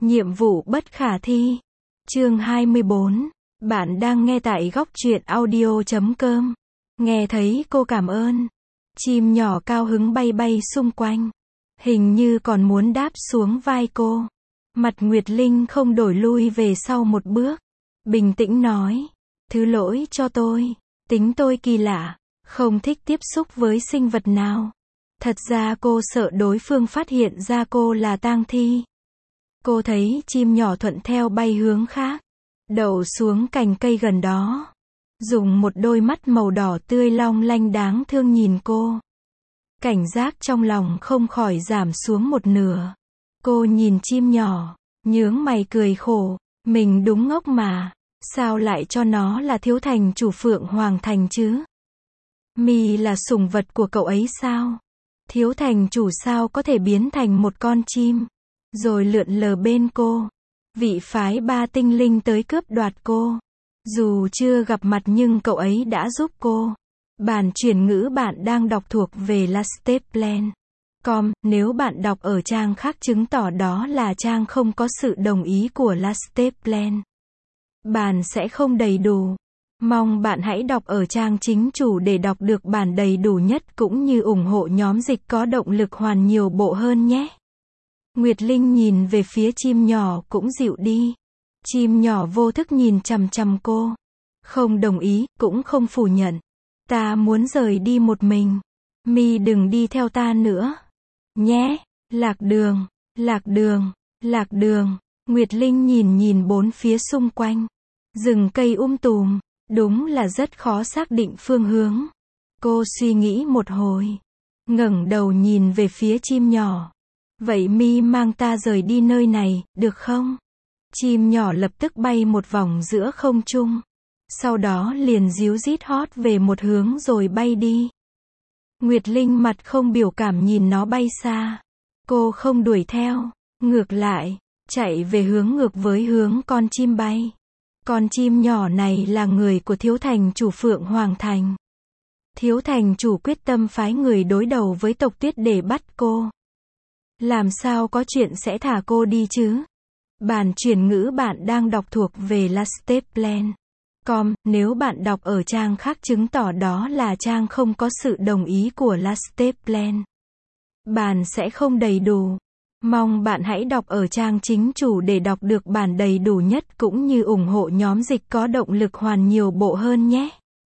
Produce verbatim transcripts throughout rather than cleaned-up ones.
Nhiệm vụ bất khả thi. Chương hai mươi bốn. Bạn đang nghe tại góc truyện audio chấm com. Nghe thấy cô cảm ơn. Chim nhỏ cao hứng bay bay xung quanh. Hình như còn muốn đáp xuống vai cô. Mặt Nguyệt Linh không đổi lui về sau một bước. Bình tĩnh nói. Thứ lỗi cho tôi. Tính tôi kỳ lạ. Không thích tiếp xúc với sinh vật nào. Thật ra cô sợ đối phương phát hiện ra cô là tang thi. Cô thấy chim nhỏ thuận theo bay hướng khác. Đậu xuống cành cây gần đó. Dùng một đôi mắt màu đỏ tươi long lanh đáng thương nhìn cô. Cảnh giác trong lòng không khỏi giảm xuống một nửa. Cô nhìn chim nhỏ, nhướng mày cười khổ. Mình đúng ngốc mà. Sao lại cho nó là thiếu thành chủ Phượng Hoàng Thành chứ? Mi là sủng vật của cậu ấy sao? Thiếu thành chủ sao có thể biến thành một con chim? Rồi lượn lờ bên cô. Vị phái ba tinh linh tới cướp đoạt cô. Dù chưa gặp mặt nhưng cậu ấy đã giúp cô. Bản chuyển ngữ bạn đang đọc thuộc về lasteplan chấm com. Nếu bạn đọc ở trang khác chứng tỏ đó là trang không có sự đồng ý của Lasteplan. Bản sẽ không đầy đủ. Mong bạn hãy đọc ở trang chính chủ để đọc được bản đầy đủ nhất cũng như ủng hộ nhóm dịch có động lực hoàn nhiều bộ hơn nhé. Nguyệt Linh nhìn về phía chim nhỏ cũng dịu đi. Chim nhỏ vô thức nhìn chằm chằm cô. Không đồng ý, cũng không phủ nhận. Ta muốn rời đi một mình. Mi đừng đi theo ta nữa. Nhé. Lạc đường, lạc đường, lạc đường. Nguyệt Linh nhìn nhìn bốn phía xung quanh. Rừng cây um tùm. Đúng là rất khó xác định phương hướng. Cô suy nghĩ một hồi. Ngẩng đầu nhìn về phía chim nhỏ. Vậy Mi mang ta rời đi nơi này, được không? Chim nhỏ lập tức bay một vòng giữa không trung. Sau đó liền ríu rít hót về một hướng rồi bay đi. Nguyệt Linh mặt không biểu cảm nhìn nó bay xa. Cô không đuổi theo. Ngược lại, chạy về hướng ngược với hướng con chim bay. Con chim nhỏ này là người của thiếu thành chủ Phượng Hoàng Thành. Thiếu thành chủ quyết tâm phái người đối đầu với tộc Tuyết để bắt cô. Làm sao có chuyện sẽ thả cô đi chứ? Bản chuyển ngữ bạn đang đọc thuộc về lasteplan chấm com. Nếu bạn đọc ở trang khác chứng tỏ đó là trang không có sự đồng ý của Lasteplan. Bản sẽ không đầy đủ. Mong bạn hãy đọc ở trang chính chủ để đọc được bản đầy đủ nhất cũng như ủng hộ nhóm dịch có động lực hoàn nhiều bộ hơn nhé.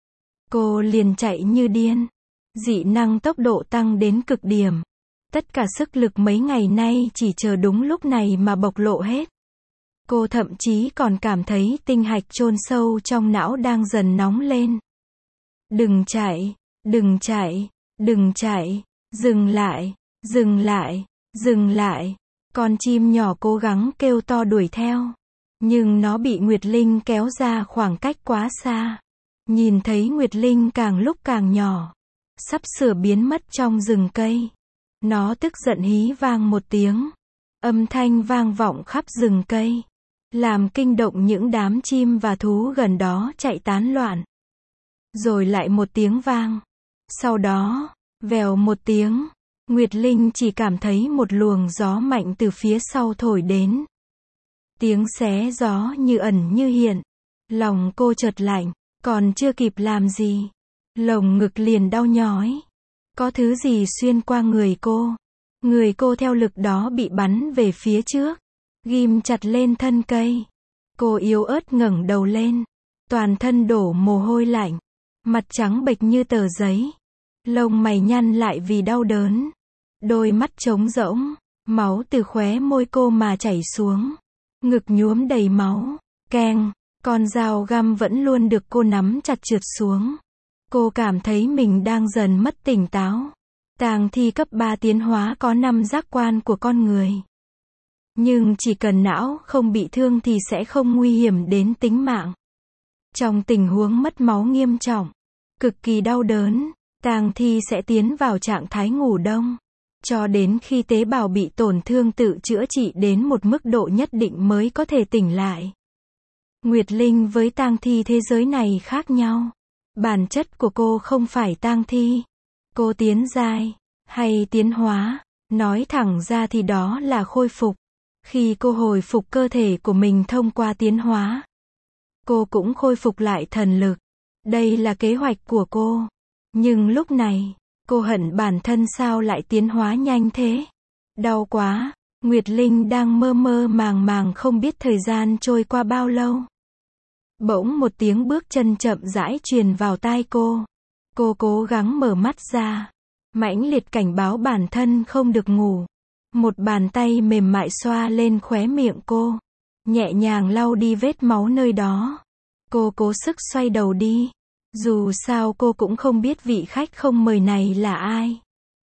Cô liền chạy như điên. Dị năng tốc độ tăng đến cực điểm. Tất cả sức lực mấy ngày nay chỉ chờ đúng lúc này mà bộc lộ hết. Cô thậm chí còn cảm thấy tinh hạch chôn sâu trong não đang dần nóng lên. Đừng chạy, đừng chạy, đừng chạy, dừng lại, dừng lại, dừng lại. Con chim nhỏ cố gắng kêu to đuổi theo. Nhưng nó bị Nguyệt Linh kéo ra khoảng cách quá xa. Nhìn thấy Nguyệt Linh càng lúc càng nhỏ. Sắp sửa biến mất trong rừng cây. Nó tức giận hí vang một tiếng. Âm thanh vang vọng khắp rừng cây. Làm kinh động những đám chim và thú gần đó chạy tán loạn. Rồi lại một tiếng vang. Sau đó, vèo một tiếng. Nguyệt Linh chỉ cảm thấy một luồng gió mạnh từ phía sau thổi đến. Tiếng xé gió như ẩn như hiện. Lòng cô chợt lạnh, còn chưa kịp làm gì. Lồng ngực liền đau nhói. Có thứ gì xuyên qua người cô. Người cô theo lực đó bị bắn về phía trước. Ghim chặt lên thân cây. Cô yếu ớt ngẩng đầu lên. Toàn thân đổ mồ hôi lạnh. Mặt trắng bệch như tờ giấy. Lông mày nhăn lại vì đau đớn. Đôi mắt trống rỗng. Máu từ khóe môi cô mà chảy xuống. Ngực nhuốm đầy máu. Keng. Con dao găm vẫn luôn được cô nắm chặt trượt xuống. Cô cảm thấy mình đang dần mất tỉnh táo. Tang thi cấp ba tiến hóa có năm giác quan của con người. Nhưng chỉ cần não không bị thương thì sẽ không nguy hiểm đến tính mạng. Trong tình huống mất máu nghiêm trọng, cực kỳ đau đớn, tang thi sẽ tiến vào trạng thái ngủ đông. Cho đến khi tế bào bị tổn thương tự chữa trị đến một mức độ nhất định mới có thể tỉnh lại. Nguyệt Linh với tang thi thế giới này khác nhau. Bản chất của cô không phải tang thi. Cô tiến giai, hay tiến hóa, nói thẳng ra thì đó là khôi phục. Khi cô hồi phục cơ thể của mình thông qua tiến hóa, cô cũng khôi phục lại thần lực. Đây là kế hoạch của cô. Nhưng lúc này, cô hận bản thân sao lại tiến hóa nhanh thế. Đau quá. Nguyệt Linh đang mơ mơ màng màng không biết thời gian trôi qua bao lâu. Bỗng một tiếng bước chân chậm rãi truyền vào tai cô. Cô cố gắng mở mắt ra. Mãnh liệt cảnh báo bản thân không được ngủ. Một bàn tay mềm mại xoa lên khóe miệng cô. Nhẹ nhàng lau đi vết máu nơi đó. Cô cố sức xoay đầu đi. Dù sao cô cũng không biết vị khách không mời này là ai.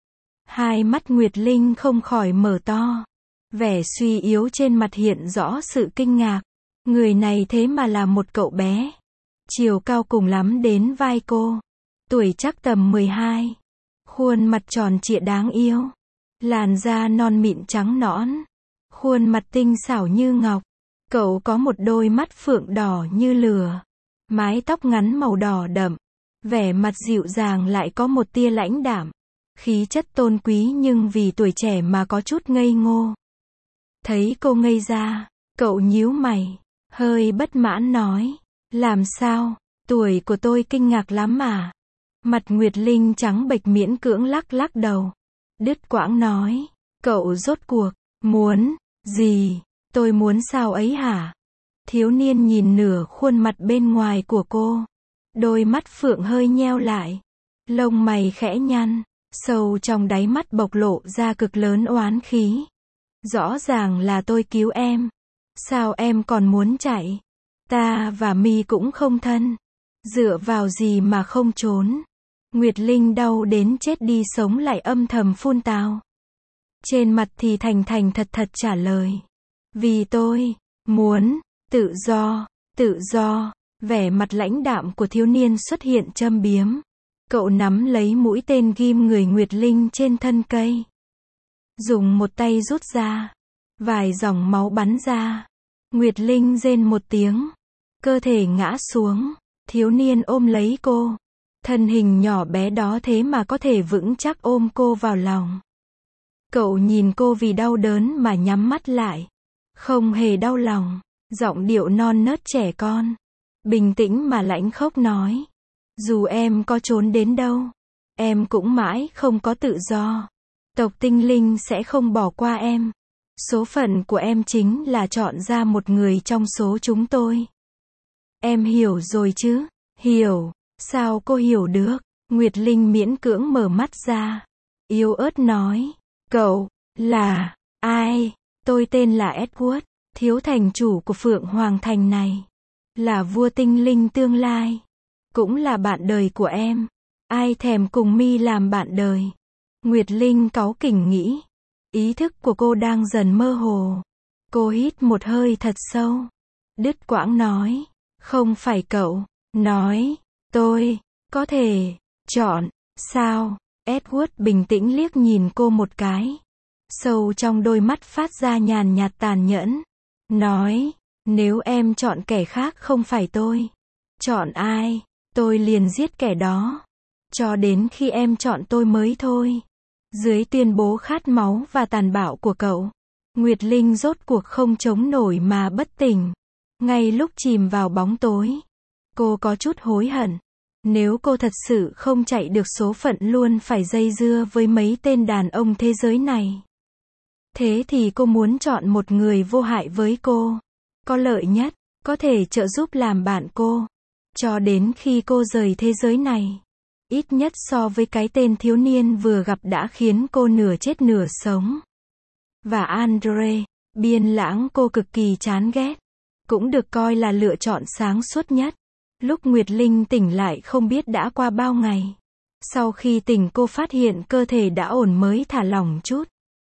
Hai mắt Nguyệt Linh không khỏi mở to. Vẻ suy yếu trên mặt hiện rõ sự kinh ngạc. Người này thế mà là một cậu bé. Chiều cao cùng lắm đến vai cô. Tuổi chắc tầm mười hai. Khuôn mặt tròn trịa đáng yêu. Làn da non mịn trắng nõn. Khuôn mặt tinh xảo như ngọc. Cậu có một đôi mắt phượng đỏ như lửa. Mái tóc ngắn màu đỏ đậm. Vẻ mặt dịu dàng lại có một tia lãnh đạm. Khí chất tôn quý nhưng vì tuổi trẻ mà có chút ngây ngô. Thấy cô ngây ra, cậu nhíu mày, hơi bất mãn nói. Làm sao, tuổi của tôi kinh ngạc lắm à? Mặt Nguyệt Linh trắng bệch miễn cưỡng lắc lắc đầu. Đứt quãng nói. Cậu rốt cuộc, muốn, gì, tôi muốn sao ấy hả? Thiếu niên nhìn nửa khuôn mặt bên ngoài của cô. Đôi mắt phượng hơi nheo lại. Lông mày khẽ nhăn. Sâu trong đáy mắt bộc lộ ra cực lớn oán khí. Rõ ràng là tôi cứu em. Sao em còn muốn chạy? Ta và Mi cũng không thân. Dựa vào gì mà không trốn? Nguyệt Linh đau đến chết đi sống lại âm thầm phun tào. Trên mặt thì thành thành thật thật trả lời. Vì tôi muốn tự do, tự do. Vẻ mặt lãnh đạm của thiếu niên xuất hiện châm biếm. Cậu nắm lấy mũi tên ghim người Nguyệt Linh trên thân cây. Dùng một tay rút ra. Vài dòng máu bắn ra. Nguyệt Linh rên một tiếng. Cơ thể ngã xuống. Thiếu niên ôm lấy cô. Thân hình nhỏ bé đó thế mà có thể vững chắc ôm cô vào lòng. Cậu nhìn cô vì đau đớn mà nhắm mắt lại. Không hề đau lòng. Giọng điệu non nớt trẻ con. Bình tĩnh mà lãnh khốc nói. Dù em có trốn đến đâu, em cũng mãi không có tự do. Tộc tinh linh sẽ không bỏ qua em. Số phận của em chính là chọn ra một người trong số chúng tôi. Em hiểu rồi chứ? Hiểu. Sao cô hiểu được? Nguyệt Linh miễn cưỡng mở mắt ra. Yếu ớt nói. Cậu, là, ai? Tôi tên là Edward, thiếu thành chủ của Phượng Hoàng Thành này. Là vua tinh linh tương lai. Cũng là bạn đời của em. Ai thèm cùng Mi làm bạn đời? Nguyệt Linh cáu kỉnh nghĩ. Ý thức của cô đang dần mơ hồ. Cô hít một hơi thật sâu. Đứt quãng nói. Không phải cậu. Nói. Tôi. Có thể. Chọn. Sao? Edward bình tĩnh liếc nhìn cô một cái. Sâu trong đôi mắt phát ra nhàn nhạt tàn nhẫn. Nói. Nếu em chọn kẻ khác không phải tôi. Chọn ai? Tôi liền giết kẻ đó. Cho đến khi em chọn tôi mới thôi. Dưới tuyên bố khát máu và tàn bạo của cậu, Nguyệt Linh rốt cuộc không chống nổi mà bất tỉnh. Ngay lúc chìm vào bóng tối, cô có chút hối hận. Nếu cô thật sự không chạy được số phận luôn phải dây dưa với mấy tên đàn ông thế giới này. Thế thì cô muốn chọn một người vô hại với cô. Có lợi nhất, có thể trợ giúp làm bạn cô. Cho đến khi cô rời thế giới này. Ít nhất so với cái tên thiếu niên vừa gặp đã khiến cô nửa chết nửa sống. Và Andre, biên lãng cô cực kỳ chán ghét. Cũng được coi là lựa chọn sáng suốt nhất. Lúc Nguyệt Linh tỉnh lại không biết đã qua bao ngày. Sau khi tỉnh cô phát hiện cơ thể đã ổn mới thả lỏng chút.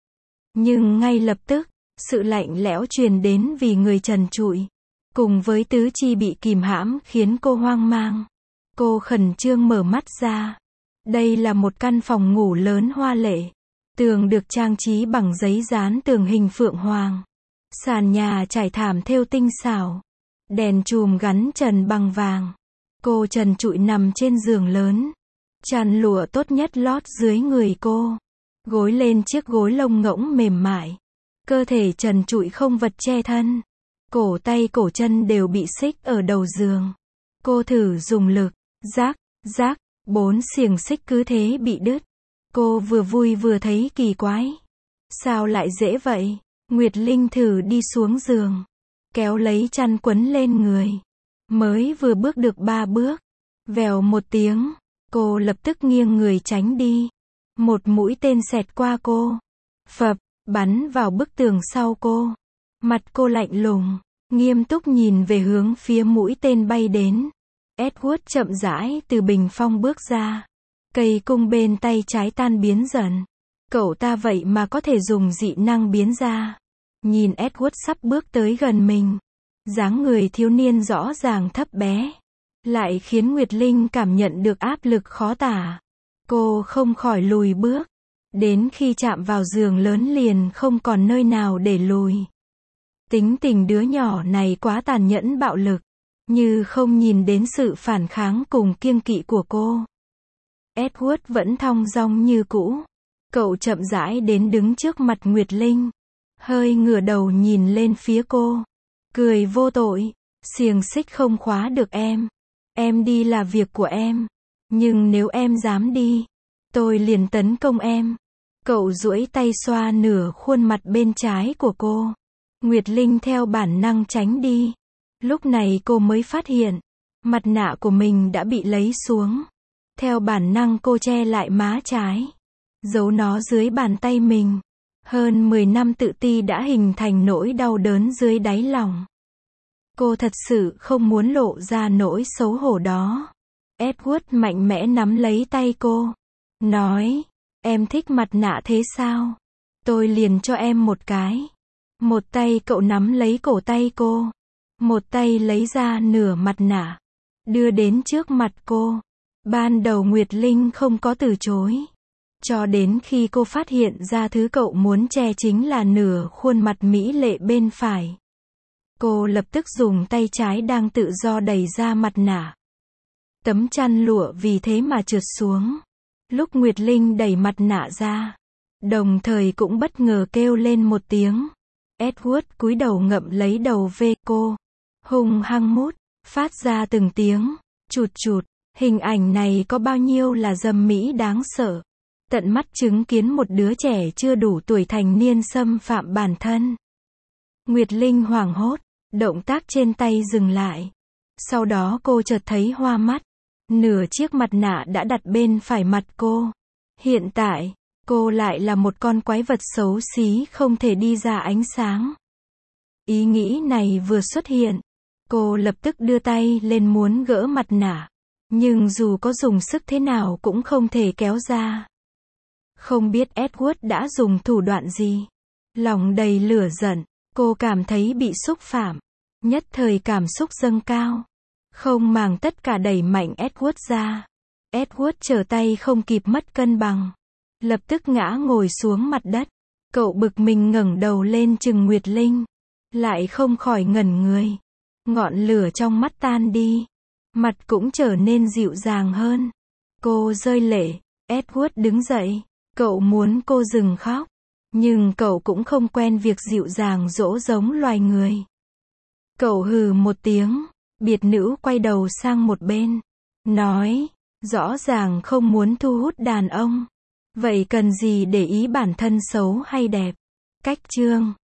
Nhưng ngay lập tức, sự lạnh lẽo truyền đến vì người trần trụi. Cùng với tứ chi bị kìm hãm khiến cô hoang mang. Cô khẩn trương mở mắt ra. Đây là một căn phòng ngủ lớn hoa lệ. Tường được trang trí bằng giấy dán tường hình phượng hoàng. Sàn nhà trải thảm thêu tinh xảo. Đèn chùm gắn trần bằng vàng. Cô trần trụi nằm trên giường lớn. Chăn lụa tốt nhất lót dưới người cô. Gối lên chiếc gối lông ngỗng mềm mại. cơ thể trần trụi không vật che thân. Cổ tay cổ chân đều bị xích ở đầu giường. Cô thử dùng lực, rác, rác, bốn xiềng xích cứ thế bị đứt. Cô vừa vui vừa thấy kỳ quái. Sao lại dễ vậy? Nguyệt Linh thử đi xuống giường, kéo lấy chăn quấn lên người. Mới vừa bước được ba bước, vèo một tiếng, cô lập tức nghiêng người tránh đi. Một mũi tên xẹt qua cô, phập, bắn vào bức tường sau cô. Mặt cô lạnh lùng, nghiêm túc nhìn về hướng phía mũi tên bay đến. Edward chậm rãi từ bình phong bước ra. Cây cung bên tay trái tan biến dần. Cậu ta vậy mà có thể dùng dị năng biến ra. Nhìn Edward sắp bước tới gần mình, dáng người thiếu niên rõ ràng thấp bé, lại khiến Nguyệt Linh cảm nhận được áp lực khó tả. Cô không khỏi lùi bước, đến khi chạm vào giường lớn liền không còn nơi nào để lùi. Tính tình đứa nhỏ này quá tàn nhẫn bạo lực, như không nhìn đến sự phản kháng cùng kiêng kỵ của cô. Edward vẫn thong dong như cũ. Cậu chậm rãi đến đứng trước mặt Nguyệt Linh, hơi ngửa đầu nhìn lên phía cô, cười vô tội. Xiềng xích không khóa được em. Em đi là việc của em. Nhưng nếu em dám đi, tôi liền tấn công em. Cậu duỗi tay xoa nửa khuôn mặt bên trái của cô. Nguyệt Linh theo bản năng tránh đi. Lúc này cô mới phát hiện, mặt nạ của mình đã bị lấy xuống. Theo bản năng cô che lại má trái, giấu nó dưới bàn tay mình. Hơn mười năm tự ti đã hình thành nỗi đau đớn dưới đáy lòng. Cô thật sự không muốn lộ ra nỗi xấu hổ đó. Edward mạnh mẽ nắm lấy tay cô, nói, em thích mặt nạ thế sao? Tôi liền cho em một cái. Một tay cậu nắm lấy cổ tay cô, một tay lấy ra nửa mặt nạ, đưa đến trước mặt cô. Ban đầu Nguyệt Linh không có từ chối, cho đến khi cô phát hiện ra thứ cậu muốn che chính là nửa khuôn mặt mỹ lệ bên phải. Cô lập tức dùng tay trái đang tự do đẩy ra mặt nạ. Tấm chăn lụa vì thế mà trượt xuống. Lúc Nguyệt Linh đẩy mặt nạ ra, đồng thời cũng bất ngờ kêu lên một tiếng. Edward cúi đầu ngậm lấy đầu ve cô, hung hăng mút, phát ra từng tiếng chụt chụt. Hình ảnh này có bao nhiêu là dâm mỹ đáng sợ. Tận mắt chứng kiến một đứa trẻ chưa đủ tuổi thành niên xâm phạm bản thân. Nguyệt Linh hoảng hốt, động tác trên tay dừng lại. Sau đó cô chợt thấy hoa mắt. Nửa chiếc mặt nạ đã đặt bên phải mặt cô. Hiện tại, cô lại là một con quái vật xấu xí không thể đi ra ánh sáng. Ý nghĩ này vừa xuất hiện, cô lập tức đưa tay lên muốn gỡ mặt nạ. Nhưng dù có dùng sức thế nào cũng không thể kéo ra. Không biết Edward đã dùng thủ đoạn gì. Lòng đầy lửa giận, cô cảm thấy bị xúc phạm. Nhất thời cảm xúc dâng cao. Không màng tất cả đẩy mạnh Edward ra. Edward trở tay không kịp mất cân bằng. Lập tức ngã ngồi xuống mặt đất. Cậu bực mình ngẩng đầu lên chừng Nguyệt Linh. Lại không khỏi ngẩn người. Ngọn lửa trong mắt tan đi. Mặt cũng trở nên dịu dàng hơn. Cô rơi lệ. Edward đứng dậy. Cậu muốn cô dừng khóc. Nhưng cậu cũng không quen việc dịu dàng dỗ giống loài người. Cậu hừ một tiếng. Biệt nữ quay đầu sang một bên. Nói. Rõ ràng không muốn thu hút đàn ông. Vậy cần gì để ý bản thân xấu hay đẹp. Cách chương